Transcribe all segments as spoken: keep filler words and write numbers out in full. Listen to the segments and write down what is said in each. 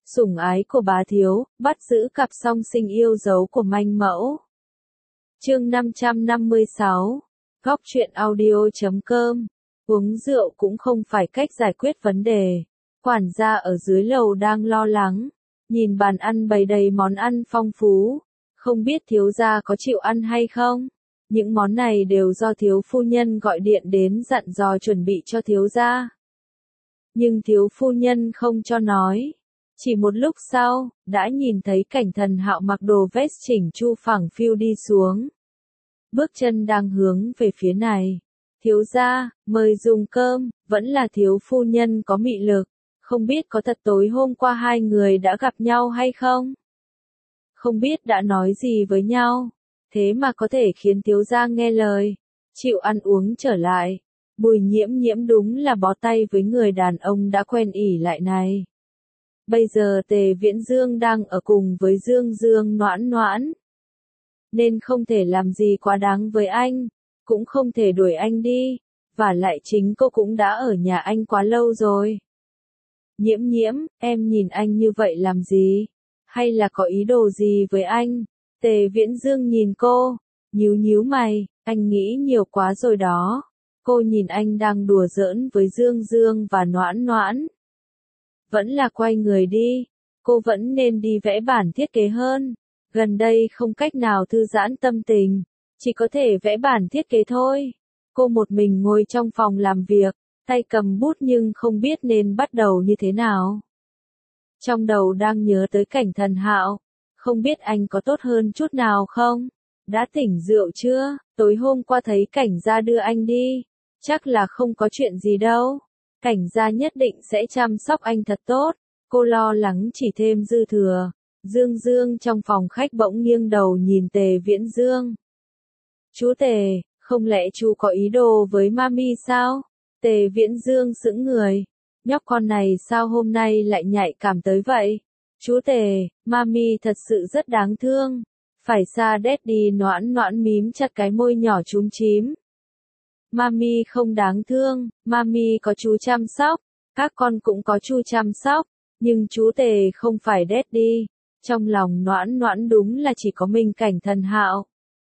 sủng ái của bá thiếu, bắt giữ cặp song sinh yêu dấu của manh mẫu. Chương năm trăm năm mươi sáu, Góc truyện audio chấm com. Uống rượu cũng không phải cách giải quyết vấn đề. Quản gia ở dưới lầu đang lo lắng, nhìn bàn ăn bày đầy món ăn phong phú, không biết thiếu gia có chịu ăn hay không. Những món này đều do thiếu phu nhân gọi điện đến dặn dò chuẩn bị cho thiếu gia. Nhưng thiếu phu nhân không cho nói. Chỉ một lúc sau, đã nhìn thấy Cảnh Thần Hạo mặc đồ vest chỉnh chu phẳng phiu đi xuống. Bước chân đang hướng về phía này. Thiếu gia, mời dùng cơm, vẫn là thiếu phu nhân có mị lực. Không biết có thật tối hôm qua hai người đã gặp nhau hay không? Không biết đã nói gì với nhau, thế mà có thể khiến thiếu gia nghe lời, chịu ăn uống trở lại. Bùi Nhiễm Nhiễm đúng là bó tay với người đàn ông đã quen ỉ lại này. Bây giờ Tề Viễn Dương đang ở cùng với Dương Dương Noãn Noãn, nên không thể làm gì quá đáng với anh, cũng không thể đuổi anh đi, và lại chính cô cũng đã ở nhà anh quá lâu rồi. Nhiễm Nhiễm, em nhìn anh như vậy làm gì? Hay là có ý đồ gì với anh? Tề Viễn Dương nhìn cô, nhíu nhíu mày, anh nghĩ nhiều quá rồi đó. Cô nhìn anh đang đùa giỡn với Dương Dương và Noãn Noãn. Vẫn là quay người đi, cô vẫn nên đi vẽ bản thiết kế hơn. Gần đây không cách nào thư giãn tâm tình, chỉ có thể vẽ bản thiết kế thôi. Cô một mình ngồi trong phòng làm việc, tay cầm bút nhưng không biết nên bắt đầu như thế nào. Trong đầu đang nhớ tới Cảnh Thần Hạo, không biết anh có tốt hơn chút nào không? Đã tỉnh rượu chưa? Tối hôm qua thấy Cảnh gia đưa anh đi, chắc là không có chuyện gì đâu. Cảnh gia nhất định sẽ chăm sóc anh thật tốt. Cô lo lắng chỉ thêm dư thừa. Dương Dương trong phòng khách bỗng nghiêng đầu nhìn Tề Viễn Dương. Chú Tề, không lẽ chú có ý đồ với Mami sao? Tề Viễn Dương sững người. Nhóc con này sao hôm nay lại nhạy cảm tới vậy? Chú Tề, Mami thật sự rất đáng thương. Phải xa Daddy Noãn Noãn mím chặt cái môi nhỏ chúm chím. Mami không đáng thương, Mami có chú chăm sóc, các con cũng có chú chăm sóc, nhưng chú Tề không phải Daddy. Trong lòng Noãn Noãn đúng là chỉ có mình Cảnh Thần Hạo.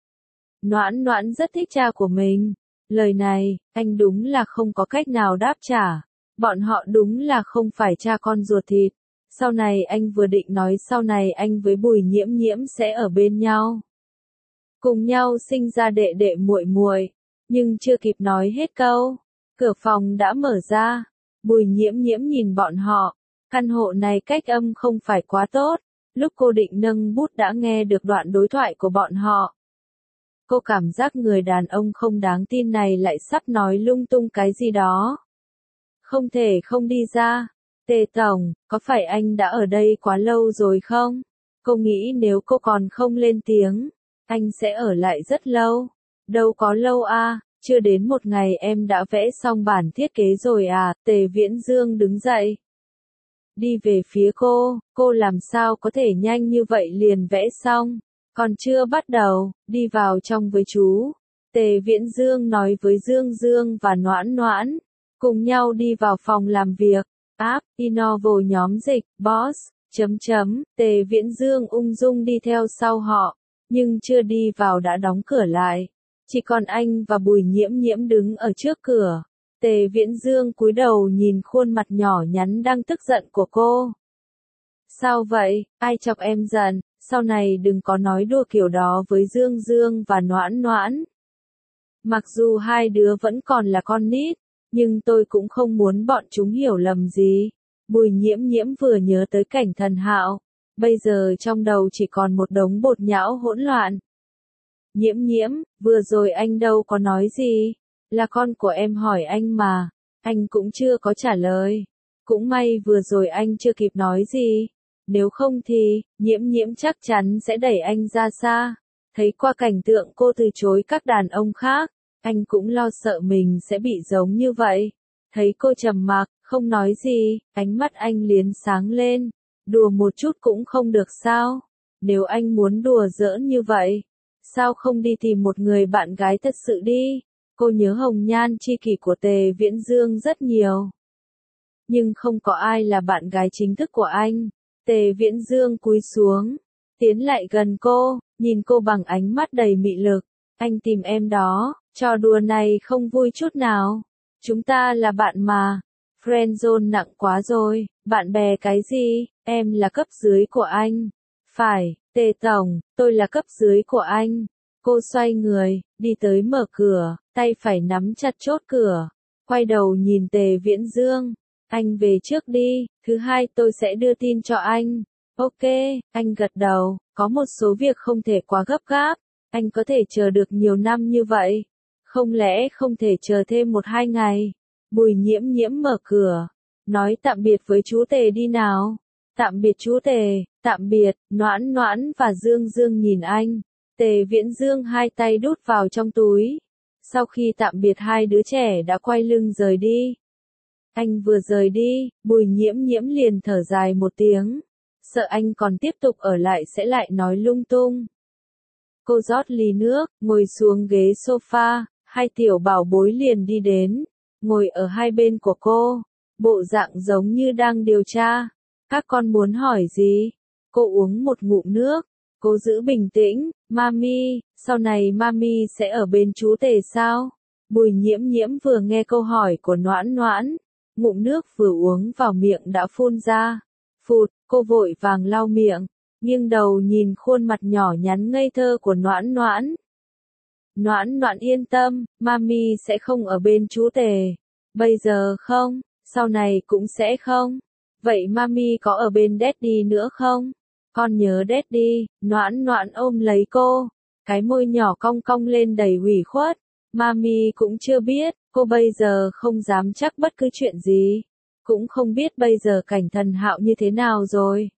Noãn Noãn rất thích cha của mình. Lời này, anh đúng là không có cách nào đáp trả. Bọn họ đúng là không phải cha con ruột thịt. Sau này anh vừa định nói sau này anh với Bùi Nhiễm Nhiễm sẽ ở bên nhau, cùng nhau sinh ra đệ đệ muội muội, nhưng chưa kịp nói hết câu, cửa phòng đã mở ra. Bùi Nhiễm Nhiễm nhìn bọn họ, căn hộ này cách âm không phải quá tốt. Lúc cô định nâng bút đã nghe được đoạn đối thoại của bọn họ. Cô cảm giác người đàn ông không đáng tin này lại sắp nói lung tung cái gì đó. Không thể không đi ra. Tề Tổng, có phải anh đã ở đây quá lâu rồi không? Cô nghĩ nếu cô còn không lên tiếng, anh sẽ ở lại rất lâu. Đâu có lâu à, chưa đến một ngày em đã vẽ xong bản thiết kế rồi à? Tề Viễn Dương đứng dậy, đi về phía cô. Cô làm sao có thể nhanh như vậy liền vẽ xong? Còn chưa bắt đầu, đi vào trong với chú. Tề Viễn Dương nói với Dương Dương và Noãn Noãn, cùng nhau đi vào phòng làm việc. App, Innovo nhóm dịch, boss, chấm chấm, Tề Viễn Dương ung dung đi theo sau họ, nhưng chưa đi vào đã đóng cửa lại. Chỉ còn anh và Bùi Nhiễm Nhiễm đứng ở trước cửa. Tề Viễn Dương cúi đầu nhìn khuôn mặt nhỏ nhắn đang tức giận của cô. Sao vậy, ai chọc em giận? Sau này đừng có nói đùa kiểu đó với Dương Dương và Noãn Noãn. Mặc dù hai đứa vẫn còn là con nít, nhưng tôi cũng không muốn bọn chúng hiểu lầm gì. Bùi Nhiễm Nhiễm vừa nhớ tới Cảnh Thần Hạo, bây giờ trong đầu chỉ còn một đống bột nhão hỗn loạn. Nhiễm Nhiễm, vừa rồi anh đâu có nói gì, là con của em hỏi anh mà, anh cũng chưa có trả lời. Cũng may vừa rồi anh chưa kịp nói gì, nếu không thì, Nhiễm Nhiễm chắc chắn sẽ đẩy anh ra xa. Thấy qua cảnh tượng cô từ chối các đàn ông khác, anh cũng lo sợ mình sẽ bị giống như vậy. Thấy cô trầm mặc, không nói gì, ánh mắt anh liền sáng lên. Đùa một chút cũng không được sao? Nếu anh muốn đùa giỡn như vậy, sao không đi tìm một người bạn gái thật sự đi? Cô nhớ hồng nhan tri kỷ của Tề Viễn Dương rất nhiều, nhưng không có ai là bạn gái chính thức của anh. Tề Viễn Dương cúi xuống, tiến lại gần cô, nhìn cô bằng ánh mắt đầy mị lực. Anh tìm em đó, trò đùa này không vui chút nào. Chúng ta là bạn mà. Friendzone nặng quá rồi, bạn bè cái gì, em là cấp dưới của anh. Phải, Tề Tổng, tôi là cấp dưới của anh. Cô xoay người, đi tới mở cửa, tay phải nắm chặt chốt cửa. Quay đầu nhìn Tề Viễn Dương. Anh về trước đi, thứ hai tôi sẽ đưa tin cho anh. Ok, anh gật đầu, có một số việc không thể quá gấp gáp. Anh có thể chờ được nhiều năm như vậy. Không lẽ không thể chờ thêm một hai ngày? Bùi Nhiễm Nhiễm mở cửa, nói tạm biệt với chú Tề đi nào. Tạm biệt chú Tề, tạm biệt. Noãn Noãn và Dương Dương nhìn anh. Tề Viễn Dương hai tay đút vào trong túi. Sau khi tạm biệt hai đứa trẻ đã quay lưng rời đi. Anh vừa rời đi, Bùi Nhiễm Nhiễm liền thở dài một tiếng. Sợ anh còn tiếp tục ở lại sẽ lại nói lung tung. Cô rót ly nước, ngồi xuống ghế sofa, hai tiểu bảo bối liền đi đến, ngồi ở hai bên của cô, bộ dạng giống như đang điều tra. Các con muốn hỏi gì? Cô uống một ngụm nước, cố giữ bình tĩnh. Mami, sau này Mami sẽ ở bên chú Tề sao? Bùi Nhiễm Nhiễm vừa nghe câu hỏi của Noãn Noãn, ngụm nước vừa uống vào miệng đã phun ra. Phụt, cô vội vàng lau miệng, nghiêng đầu nhìn khuôn mặt nhỏ nhắn ngây thơ của Noãn Noãn. Noãn Noãn yên tâm, Mami sẽ không ở bên chú Tề. Bây giờ không, sau này cũng sẽ không. Vậy Mami có ở bên Daddy nữa không? Con nhớ Daddy. Noãn Noãn ôm lấy cô, cái môi nhỏ cong cong lên đầy ủy khuất. Mami cũng chưa biết, cô bây giờ không dám chắc bất cứ chuyện gì. Cũng không biết bây giờ cảnh Thần Hạo như thế nào rồi.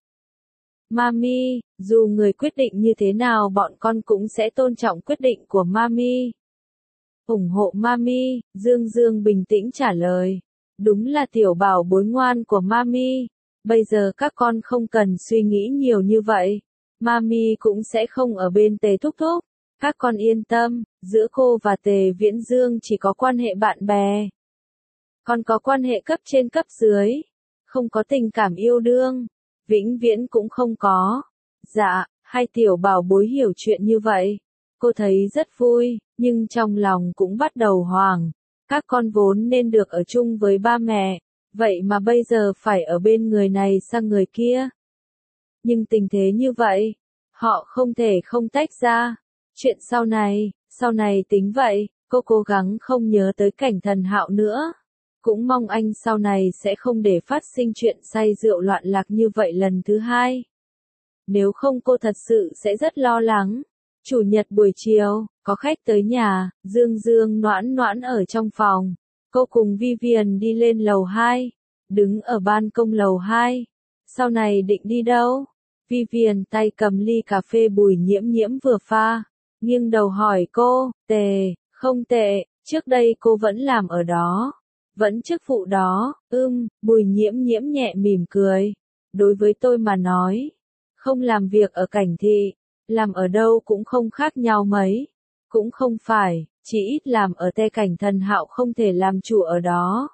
Mami, dù người quyết định như thế nào bọn con cũng sẽ tôn trọng quyết định của Mami. Ủng hộ Mami, Dương Dương bình tĩnh trả lời. Đúng là tiểu bảo bối ngoan của Mami. Bây giờ các con không cần suy nghĩ nhiều như vậy. Mami cũng sẽ không ở bên Tề Thúc Thúc. Các con yên tâm, giữa cô và Tề Viễn Dương chỉ có quan hệ bạn bè. Còn có quan hệ cấp trên cấp dưới. Không có tình cảm yêu đương. Vĩnh viễn cũng không có. Dạ, hai tiểu bảo bối hiểu chuyện như vậy. Cô thấy rất vui, nhưng trong lòng cũng bắt đầu hoảng. Các con vốn nên được ở chung với ba mẹ. Vậy mà bây giờ phải ở bên người này sang người kia. Nhưng tình thế như vậy, họ không thể không tách ra. Chuyện sau này, sau này tính vậy, cô cố gắng không nhớ tới cảnh Thần Hạo nữa. Cũng mong anh sau này sẽ không để phát sinh chuyện say rượu loạn lạc như vậy lần thứ hai. Nếu không cô thật sự sẽ rất lo lắng. Chủ nhật buổi chiều, có khách tới nhà, Dương Dương Noãn Noãn ở trong phòng. Cô cùng Vivian đi lên lầu hai, đứng ở ban công lầu hai. Sau này định đi đâu? Vivian tay cầm ly cà phê Bùi Nhiễm Nhiễm vừa pha, nghiêng đầu hỏi cô. Tề, không tệ, trước đây cô vẫn làm ở đó. Vẫn chức vụ đó. Ưm, Bùi Nhiễm Nhiễm nhẹ mỉm cười. Đối với tôi mà nói, không làm việc ở cảnh thị, làm ở đâu cũng không khác nhau mấy. Cũng không phải, chỉ ít làm ở Tề cảnh Thần Hạo không thể làm chủ ở đó.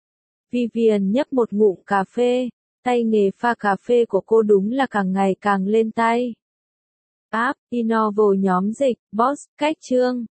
Vivian nhấp một ngụm cà phê, tay nghề pha cà phê của cô đúng là càng ngày càng lên tay. App, Innovo nhóm dịch, Boss, cách chương.